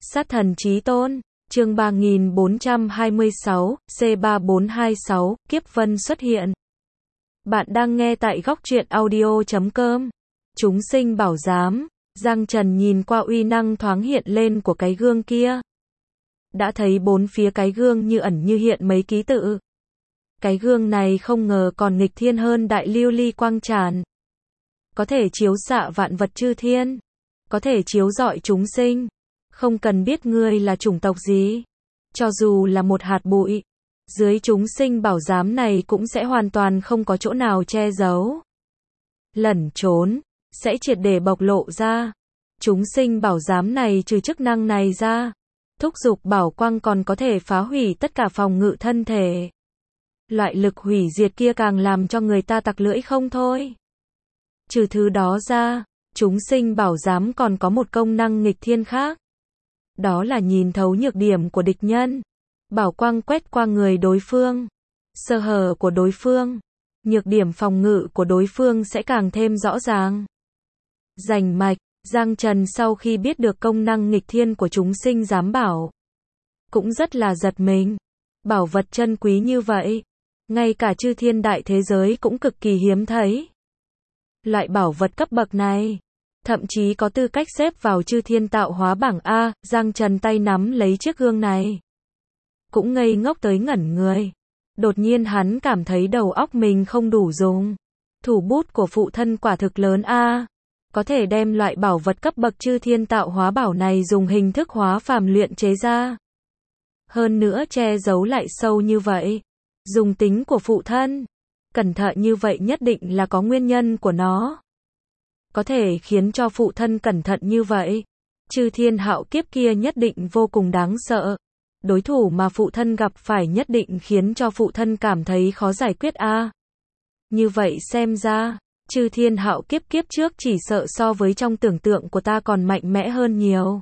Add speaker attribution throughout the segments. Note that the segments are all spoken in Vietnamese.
Speaker 1: Sát thần chí tôn, chương 3426, C3426, Kiếp Vân xuất hiện. Bạn đang nghe tại góc truyện audio.com. Chúng sinh bảo giám, Giang Trần nhìn qua uy năng thoáng hiện lên của cái gương kia. Đã thấy bốn phía cái gương như ẩn như hiện mấy ký tự. Cái gương này không ngờ còn nghịch thiên hơn đại lưu ly quang tràn. Có thể chiếu xạ vạn vật chư thiên. Có thể chiếu rọi chúng sinh. Không cần biết ngươi là chủng tộc gì. Cho dù là một hạt bụi. Dưới chúng sinh bảo giám này cũng sẽ hoàn toàn không có chỗ nào che giấu. Lẩn trốn. Sẽ triệt để bộc lộ ra. Chúng sinh bảo giám này trừ chức năng này ra. Thúc dục bảo quang còn có thể phá hủy tất cả phòng ngự thân thể. Loại lực hủy diệt kia càng làm cho người ta tặc lưỡi không thôi. Trừ thứ đó ra, chúng sinh bảo giám còn có một công năng nghịch thiên khác. Đó là nhìn thấu nhược điểm của địch nhân. Bảo quang quét qua người đối phương. Sơ hở của đối phương. Nhược điểm phòng ngự của đối phương sẽ càng thêm rõ ràng. Rành mạch, Giang Trần sau khi biết được công năng nghịch thiên của chúng sinh giám bảo. Cũng rất là giật mình. Bảo vật chân quý như vậy. Ngay cả chư thiên đại thế giới cũng cực kỳ hiếm thấy. Loại bảo vật cấp bậc này. Thậm chí có tư cách xếp vào chư thiên tạo hóa bảng A. Giang Trần tay nắm lấy chiếc gương này. Cũng ngây ngốc tới ngẩn người. Đột nhiên hắn cảm thấy đầu óc mình không đủ dùng. Thủ bút của phụ thân quả thực lớn A. Có thể đem loại bảo vật cấp bậc chư thiên tạo hóa bảo này dùng hình thức hóa phàm luyện chế ra. Hơn nữa che giấu lại sâu như vậy. Dùng tính của phụ thân. Cẩn thận như vậy nhất định là có nguyên nhân của nó. Có thể khiến cho phụ thân cẩn thận như vậy. Chư thiên hạo kiếp kia nhất định vô cùng đáng sợ. Đối thủ mà phụ thân gặp phải nhất định khiến cho phụ thân cảm thấy khó giải quyết a. Như vậy xem ra, chư thiên hạo kiếp kiếp trước chỉ sợ so với trong tưởng tượng của ta còn mạnh mẽ hơn nhiều.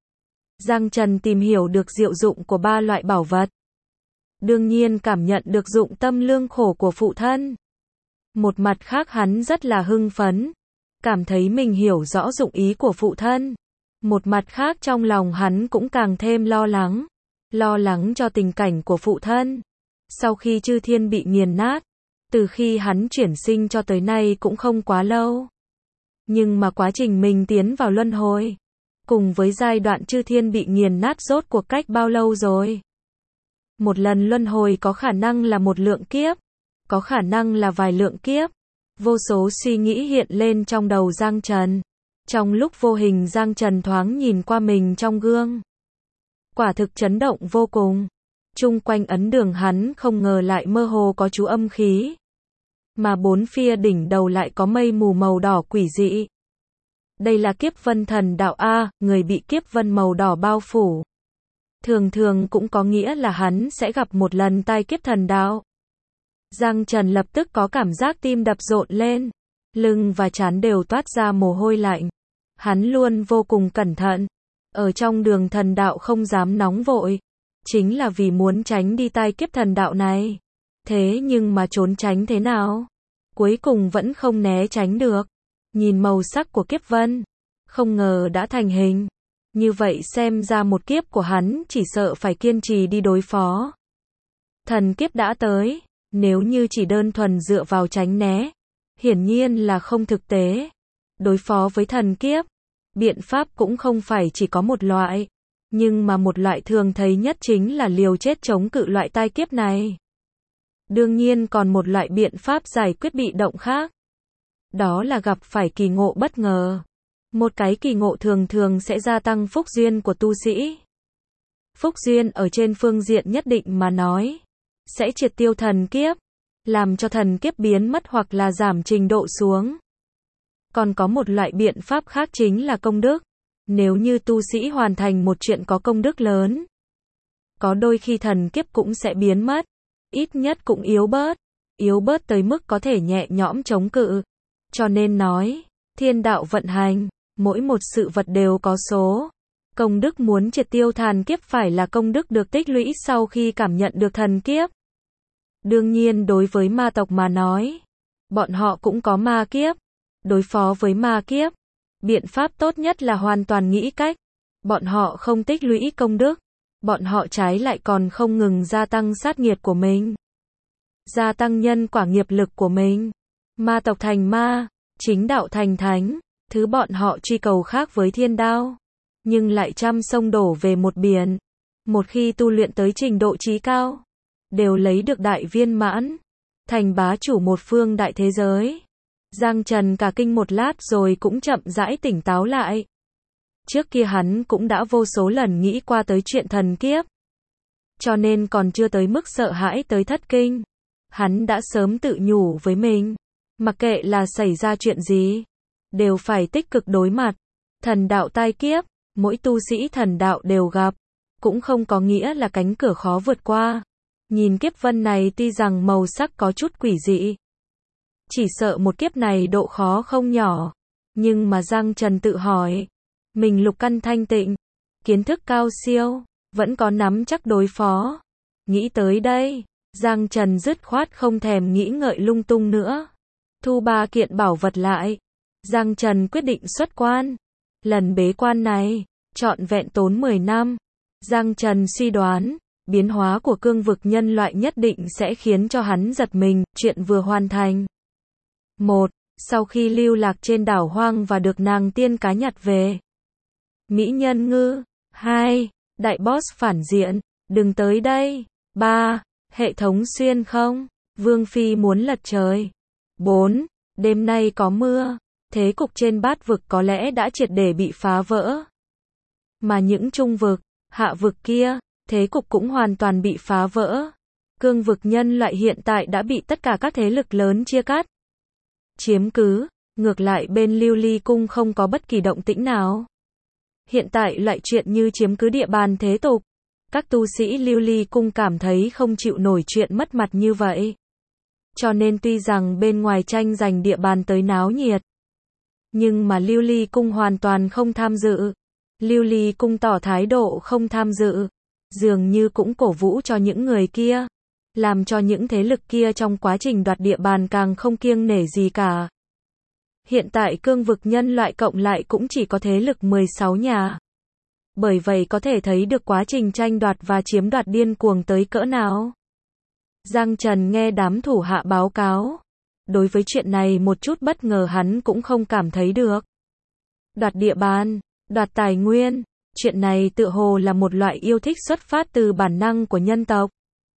Speaker 1: Giang Trần tìm hiểu được diệu dụng của ba loại bảo vật. Đương nhiên cảm nhận được dụng tâm lương khổ của phụ thân. Một mặt khác hắn rất là hưng phấn. Cảm thấy mình hiểu rõ dụng ý của phụ thân. Một mặt khác trong lòng hắn cũng càng thêm lo lắng. Lo lắng cho tình cảnh của phụ thân. Sau khi chư thiên bị nghiền nát. Từ khi hắn chuyển sinh cho tới nay cũng không quá lâu. Nhưng mà quá trình mình tiến vào luân hồi. Cùng với giai đoạn chư thiên bị nghiền nát rốt cuộc cách bao lâu rồi? Một lần luân hồi có khả năng là một lượng kiếp. Có khả năng là vài lượng kiếp. Vô số suy nghĩ hiện lên trong đầu Giang Trần. Trong lúc vô hình Giang Trần thoáng nhìn qua mình trong gương. Quả thực chấn động vô cùng. Chung quanh ấn đường hắn không ngờ lại mơ hồ có chú âm khí. Mà bốn phía đỉnh đầu lại có mây mù màu đỏ quỷ dị. Đây là kiếp vân thần đạo A, người bị kiếp vân màu đỏ bao phủ. Thường thường cũng có nghĩa là hắn sẽ gặp một lần tai kiếp thần đạo. Giang Trần lập tức có cảm giác tim đập rộn lên. Lưng và trán đều toát ra mồ hôi lạnh. Hắn luôn vô cùng cẩn thận. Ở trong đường thần đạo không dám nóng vội. Chính là vì muốn tránh đi tai kiếp thần đạo này. Thế nhưng mà trốn tránh thế nào? Cuối cùng vẫn không né tránh được. Nhìn màu sắc của kiếp vân. Không ngờ đã thành hình. Như vậy xem ra một kiếp của hắn chỉ sợ phải kiên trì đi đối phó. Thần kiếp đã tới. Nếu như chỉ đơn thuần dựa vào tránh né. Hiển nhiên là không thực tế. Đối phó với thần kiếp. Biện pháp cũng không phải chỉ có một loại. Nhưng mà một loại thường thấy nhất chính là liều chết chống cự loại tai kiếp này. Đương nhiên còn một loại biện pháp giải quyết bị động khác. Đó là gặp phải kỳ ngộ bất ngờ. Một cái kỳ ngộ thường thường sẽ gia tăng phúc duyên của tu sĩ. Phúc duyên ở trên phương diện nhất định mà nói. Sẽ triệt tiêu thần kiếp. Làm cho thần kiếp biến mất hoặc là giảm trình độ xuống. Còn có một loại biện pháp khác chính là công đức. Nếu như tu sĩ hoàn thành một chuyện có công đức lớn. Có đôi khi thần kiếp cũng sẽ biến mất. Ít nhất cũng yếu bớt. Yếu bớt tới mức có thể nhẹ nhõm chống cự. Cho nên nói, thiên đạo vận hành, mỗi một sự vật đều có số. Công đức muốn triệt tiêu thần kiếp phải là công đức được tích lũy sau khi cảm nhận được thần kiếp. Đương nhiên đối với ma tộc mà nói, bọn họ cũng có ma kiếp. Đối phó với ma kiếp, biện pháp tốt nhất là hoàn toàn nghĩ cách Bọn họ không tích lũy công đức, bọn họ trái lại còn không ngừng gia tăng sát nghiệt của mình, gia tăng nhân quả nghiệp lực của mình. Ma tộc thành ma, chính đạo thành thánh, thứ bọn họ truy cầu khác với thiên đao, nhưng lại trăm sông đổ về một biển. Một khi tu luyện tới trình độ trí cao, đều lấy được đại viên mãn, thành bá chủ một phương đại thế giới. Giang Trần cả kinh một lát rồi cũng chậm rãi tỉnh táo lại. Trước kia hắn cũng đã vô số lần nghĩ qua tới chuyện thần kiếp, cho nên còn chưa tới mức sợ hãi tới thất kinh. Hắn đã sớm tự nhủ với mình, mặc kệ là xảy ra chuyện gì, đều phải tích cực đối mặt. Thần đạo tai kiếp, mỗi tu sĩ thần đạo đều gặp, cũng không có nghĩa là cánh cửa khó vượt qua. Nhìn kiếp vân này tuy rằng màu sắc có chút quỷ dị, chỉ sợ một kiếp này độ khó không nhỏ, nhưng mà Giang Trần tự hỏi, mình lục căn thanh tịnh, kiến thức cao siêu, vẫn có nắm chắc đối phó. Nghĩ tới đây, Giang Trần dứt khoát không thèm nghĩ ngợi lung tung nữa. Thu 3 kiện bảo vật lại, Giang Trần quyết định xuất quan. Lần bế quan này, trọn vẹn tốn 10 năm. Giang Trần suy đoán, biến hóa của cương vực nhân loại nhất định sẽ khiến cho hắn giật mình. Chuyện vừa hoàn thành. 1. Sau khi lưu lạc trên đảo hoang và được nàng tiên cá nhặt về, mỹ nhân ngư. 2. Đại boss phản diện, đừng tới đây. 3. Hệ thống xuyên không, Vương Phi muốn lật trời. 4. Đêm nay có mưa, thế cục trên bát vực có lẽ đã triệt để bị phá vỡ. Mà những trung vực, hạ vực kia, thế cục cũng hoàn toàn bị phá vỡ. Cương vực nhân loại hiện tại đã bị tất cả các thế lực lớn chia cắt, chiếm cứ, ngược lại bên Lưu Ly Cung không có bất kỳ động tĩnh nào. Hiện tại loại chuyện như chiếm cứ địa bàn thế tục, các tu sĩ Lưu Ly Cung cảm thấy không chịu nổi chuyện mất mặt như vậy. Cho nên tuy rằng bên ngoài tranh giành địa bàn tới náo nhiệt, nhưng mà Lưu Ly Cung hoàn toàn không tham dự. Lưu Ly Cung tỏ thái độ không tham dự, dường như cũng cổ vũ cho những người kia, làm cho những thế lực kia trong quá trình đoạt địa bàn càng không kiêng nể gì cả. Hiện tại cương vực nhân loại cộng lại cũng chỉ có thế lực 16 nhà. Bởi vậy có thể thấy được quá trình tranh đoạt và chiếm đoạt điên cuồng tới cỡ nào. Giang Trần nghe đám thủ hạ báo cáo. Đối với chuyện này một chút bất ngờ hắn cũng không cảm thấy được. Đoạt địa bàn, đoạt tài nguyên, chuyện này tựa hồ là một loại yêu thích xuất phát từ bản năng của nhân tộc.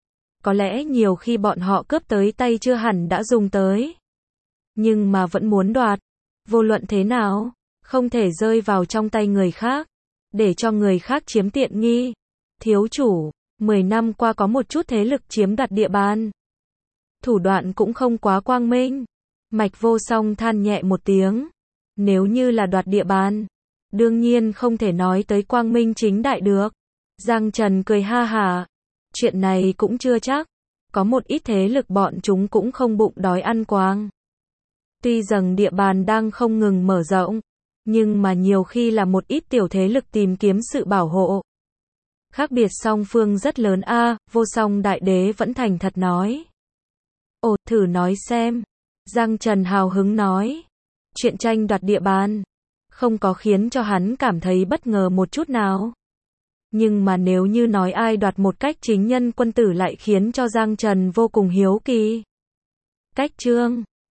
Speaker 1: Có lẽ nhiều khi bọn họ cướp tới tay chưa hẳn đã dùng tới, nhưng mà vẫn muốn đoạt. Vô luận thế nào, không thể rơi vào trong tay người khác, để cho người khác chiếm tiện nghi. Thiếu chủ, 10 năm qua có một chút thế lực chiếm đoạt địa bàn, thủ đoạn cũng không quá quang minh. Mạch Vô Song than nhẹ một tiếng. Nếu như là đoạt địa bàn, đương nhiên không thể nói tới quang minh chính đại được. Giang Trần cười ha hả. Chuyện này cũng chưa chắc. Có một ít thế lực bọn chúng cũng không bụng đói ăn quang. Tuy rằng địa bàn đang không ngừng mở rộng, nhưng mà nhiều khi là một ít tiểu thế lực tìm kiếm sự bảo hộ. Khác biệt song phương rất lớn a. Vô Song đại đế vẫn thành thật nói. Ồ, thử nói xem. Giang Trần hào hứng nói. Chuyện tranh đoạt địa bàn không có khiến cho hắn cảm thấy bất ngờ một chút nào. Nhưng mà nếu như nói ai đoạt một cách chính nhân quân tử lại khiến cho Giang Trần vô cùng hiếu kỳ. Cách chương